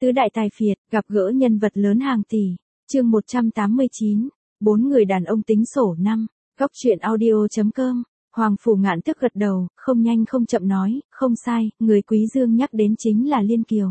Tứ đại tài phiệt, gặp gỡ nhân vật lớn hàng tỷ. Chương 189, 4 người đàn ông tính sổ năm. Góc truyện audio.com. Hoàng Phủ Ngạn Tước gật đầu, không nhanh không chậm nói, không sai, người Quý Dương nhắc đến chính là Liên Kiều.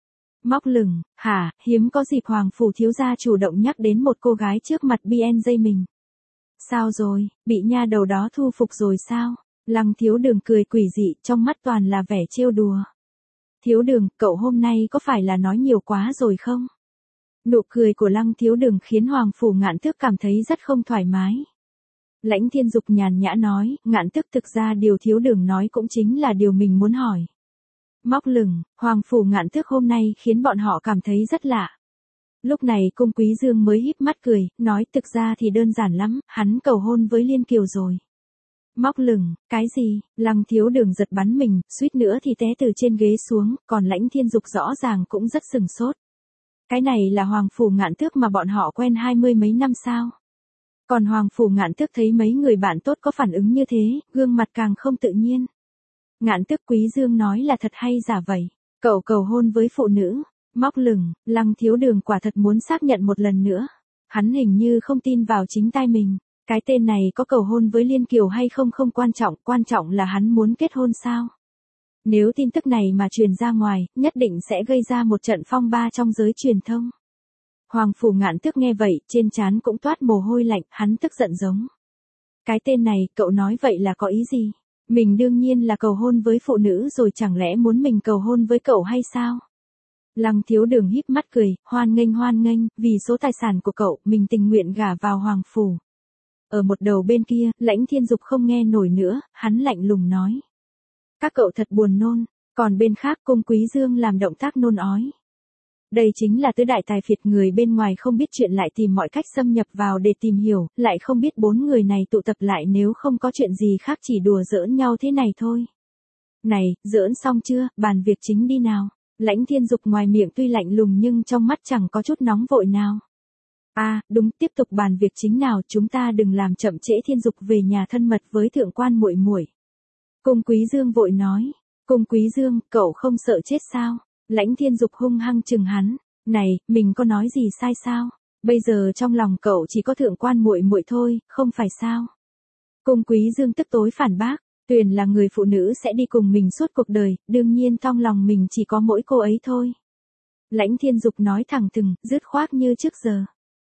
Móc lửng, hả, hiếm có dịp Hoàng Phủ thiếu gia chủ động nhắc đến một cô gái trước mặt BNJ mình. Sao rồi, bị nha đầu đó thu phục rồi sao? Lăng Thiếu Đường cười quỷ dị, trong mắt toàn là vẻ trêu đùa. Thiếu Đường, cậu hôm nay có phải là nói nhiều quá rồi không? Nụ cười của Lăng Thiếu Đường khiến Hoàng Phủ Ngạn Tước cảm thấy rất không thoải mái. Lãnh Thiên Dục nhàn nhã nói, Ngạn Tước thực ra điều Thiếu Đường nói cũng chính là điều mình muốn hỏi. Móc lửng, Hoàng Phủ Ngạn Tước hôm nay khiến bọn họ cảm thấy rất lạ. Lúc này Cung Quý Dương mới híp mắt cười, nói thực ra thì đơn giản lắm, hắn cầu hôn với Liên Kiều rồi. Móc lửng, cái gì? Lăng Thiếu Đường giật bắn mình, suýt nữa thì té từ trên ghế xuống, còn Lãnh Thiên Dục rõ ràng cũng rất sừng sốt. Cái này là Hoàng Phủ Ngạn Tước mà bọn họ quen 20 mấy năm sao? Còn Hoàng Phủ Ngạn Tước thấy mấy người bạn tốt có phản ứng như thế, gương mặt càng không tự nhiên. Ngạn Tước, Quý Dương nói là thật hay giả vậy? Cậu cầu hôn với phụ nữ. Móc lửng, Lăng Thiếu Đường quả thật muốn xác nhận một lần nữa. Hắn hình như không tin vào chính tai mình. Cái tên này có cầu hôn với Liên Kiều hay không không quan trọng là hắn muốn kết hôn sao? Nếu tin tức này mà truyền ra ngoài, nhất định sẽ gây ra một trận phong ba trong giới truyền thông. Hoàng Phủ Ngạn Tước nghe vậy, trên trán cũng toát mồ hôi lạnh, hắn tức giận giống. Cái tên này, cậu nói vậy là có ý gì? Mình đương nhiên là cầu hôn với phụ nữ rồi, chẳng lẽ muốn mình cầu hôn với cậu hay sao? Lăng Thiếu Đường híp mắt cười, hoan nghênh, vì số tài sản của cậu, mình tình nguyện gả vào Hoàng Phủ. Ở một đầu bên kia, Lãnh Thiên Dục không nghe nổi nữa, hắn lạnh lùng nói. Các cậu thật buồn nôn, còn bên khác Cung Quý Dương làm động tác nôn ói. Đây chính là tứ đại tài phiệt, người bên ngoài không biết chuyện lại tìm mọi cách xâm nhập vào để tìm hiểu, lại không biết 4 người này tụ tập lại nếu không có chuyện gì khác chỉ đùa giỡn nhau thế này thôi. Này, giỡn xong chưa, bàn việc chính đi nào. Lãnh Thiên Dục ngoài miệng tuy lạnh lùng nhưng trong mắt chẳng có chút nóng vội nào. Đúng, tiếp tục bàn việc chính nào, chúng ta đừng làm chậm trễ Thiên Dục về nhà thân mật với thượng quan muội muội. Cung Quý Dương vội nói. Cung Quý Dương, cậu không sợ chết sao? Lãnh Thiên Dục hung hăng chừng hắn. Này, mình có nói gì sai sao? Bây giờ trong lòng cậu chỉ có thượng quan muội muội thôi, không phải sao? Cung Quý Dương tức tối phản bác. Tuyền là người phụ nữ sẽ đi cùng mình suốt cuộc đời, đương nhiên trong lòng mình chỉ có mỗi cô ấy thôi. Lãnh Thiên Dục nói thẳng thừng, dứt khoát như trước giờ.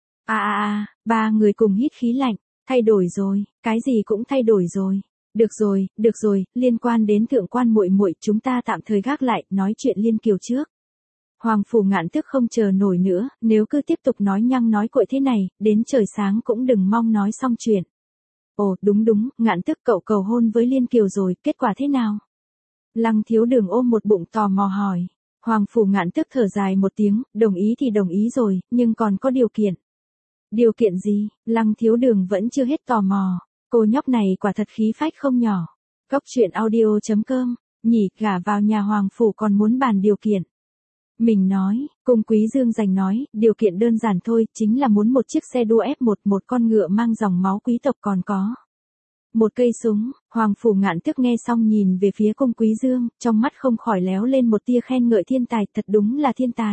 Ba người cùng hít khí lạnh, thay đổi rồi, cái gì cũng thay đổi rồi. Được rồi, liên quan đến thượng quan muội muội chúng ta tạm thời gác lại, nói chuyện Liên Kiều trước. Hoàng Phủ Ngạn Tước không chờ nổi nữa, nếu cứ tiếp tục nói nhăng nói cuội thế này, đến trời sáng cũng đừng mong nói xong chuyện. Ồ, đúng, Ngạn Tước cậu cầu hôn với Liên Kiều rồi, kết quả thế nào? Lăng Thiếu Đường ôm một bụng tò mò hỏi. Hoàng Phủ Ngạn Tước thở dài một tiếng, đồng ý thì đồng ý rồi, nhưng còn có điều kiện. Điều kiện gì? Lăng Thiếu Đường vẫn chưa hết tò mò. Cô nhóc này quả thật khí phách không nhỏ. Góc truyện audio.com, nhỉ, gả vào nhà Hoàng Phủ còn muốn bàn điều kiện. Mình nói, Cung Quý Dương giành nói, điều kiện đơn giản thôi, chính là muốn một chiếc xe đua F1, một con ngựa mang dòng máu quý tộc còn có. Một cây súng. Hoàng Phủ Ngạn Tước nghe xong nhìn về phía Cung Quý Dương, trong mắt không khỏi léo lên một tia khen ngợi, thiên tài, thật đúng là thiên tài.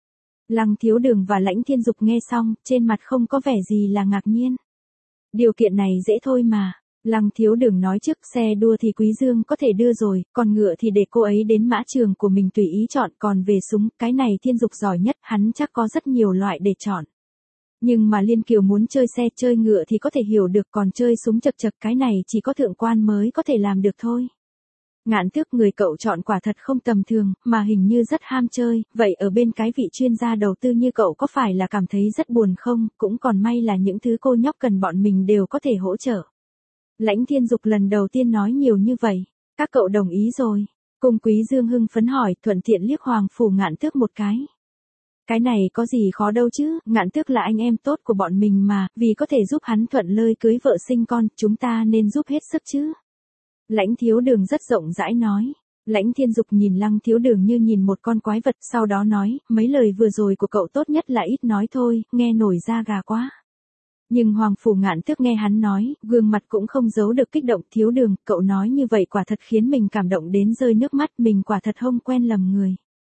Lăng Thiếu Đường và Lãnh Thiên Dục nghe xong, trên mặt không có vẻ gì là ngạc nhiên. Điều kiện này dễ thôi mà. Lăng Thiếu Đường nói trước, xe đua thì Quý Dương có thể đưa rồi, còn ngựa thì để cô ấy đến mã trường của mình tùy ý chọn, còn về súng, cái này Thiên Dục giỏi nhất, hắn chắc có rất nhiều loại để chọn. Nhưng mà Liên Kiều muốn chơi xe chơi ngựa thì có thể hiểu được, còn chơi súng chật cái này chỉ có thượng quan mới có thể làm được thôi. Ngạn Tước, người cậu chọn quả thật không tầm thường, mà hình như rất ham chơi, vậy ở bên cái vị chuyên gia đầu tư như cậu có phải là cảm thấy rất buồn không, cũng còn may là những thứ cô nhóc cần bọn mình đều có thể hỗ trợ. Lãnh Thiên Dục lần đầu tiên nói nhiều như vậy, các cậu đồng ý rồi. Cung Quý Dương hưng phấn hỏi, thuận tiện liếc Hoàng Phủ Ngạn Tước một cái. Cái này có gì khó đâu chứ, Ngạn Tước là anh em tốt của bọn mình mà, vì có thể giúp hắn thuận lợi cưới vợ sinh con, chúng ta nên giúp hết sức chứ. Lãnh Thiếu Đường rất rộng rãi nói. Lãnh Thiên Dục nhìn Lăng Thiếu Đường như nhìn một con quái vật, sau đó nói, mấy lời vừa rồi của cậu tốt nhất là ít nói thôi, nghe nổi da gà quá. Nhưng Hoàng Phủ Ngạn Tước nghe hắn nói, gương mặt cũng không giấu được kích động. Thiếu Đường, cậu nói như vậy quả thật khiến mình cảm động đến rơi nước mắt, mình quả thật không quen lầm người.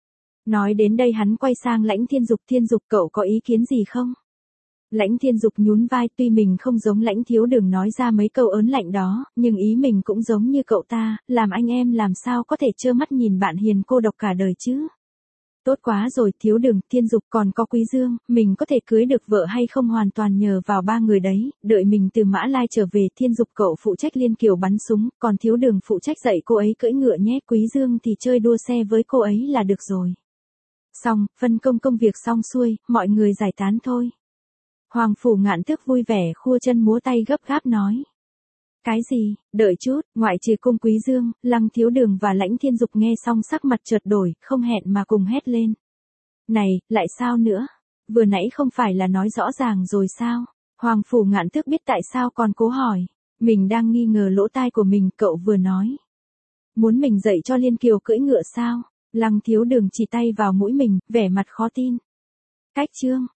Nói đến đây hắn quay sang Lãnh Thiên Dục cậu có ý kiến gì không? Lãnh Thiên Dục nhún vai, tuy mình không giống Lãnh Thiếu Đường nói ra mấy câu ớn lạnh đó, nhưng ý mình cũng giống như cậu ta, làm anh em làm sao có thể trơ mắt nhìn bạn hiền cô độc cả đời chứ. Tốt quá rồi Thiếu Đường, Thiên Dục còn có Quý Dương, mình có thể cưới được vợ hay không hoàn toàn nhờ vào ba người đấy, đợi mình từ Mã Lai trở về Thiên Dục cậu phụ trách Liên Kiều bắn súng, còn Thiếu Đường phụ trách dạy cô ấy cưỡi ngựa nhé, Quý Dương thì chơi đua xe với cô ấy là được rồi. Xong, phân công công việc xong xuôi, mọi người giải tán thôi. Hoàng Phủ Ngạn Tước vui vẻ khua chân múa tay gấp gáp nói. Cái gì, đợi chút, ngoại trừ cung Quý Dương, Lăng Thiếu Đường và Lãnh Thiên Dục nghe xong sắc mặt chợt đổi, không hẹn mà cùng hét lên. Này, lại sao nữa? Vừa nãy không phải là nói rõ ràng rồi sao? Hoàng Phủ Ngạn Tước biết tại sao còn cố hỏi. Mình đang nghi ngờ lỗ tai của mình, cậu vừa nói. Muốn mình dạy cho Liên Kiều cưỡi ngựa sao? Lăng Thiếu Đường chỉ tay vào mũi mình, vẻ mặt khó tin. Cách chương.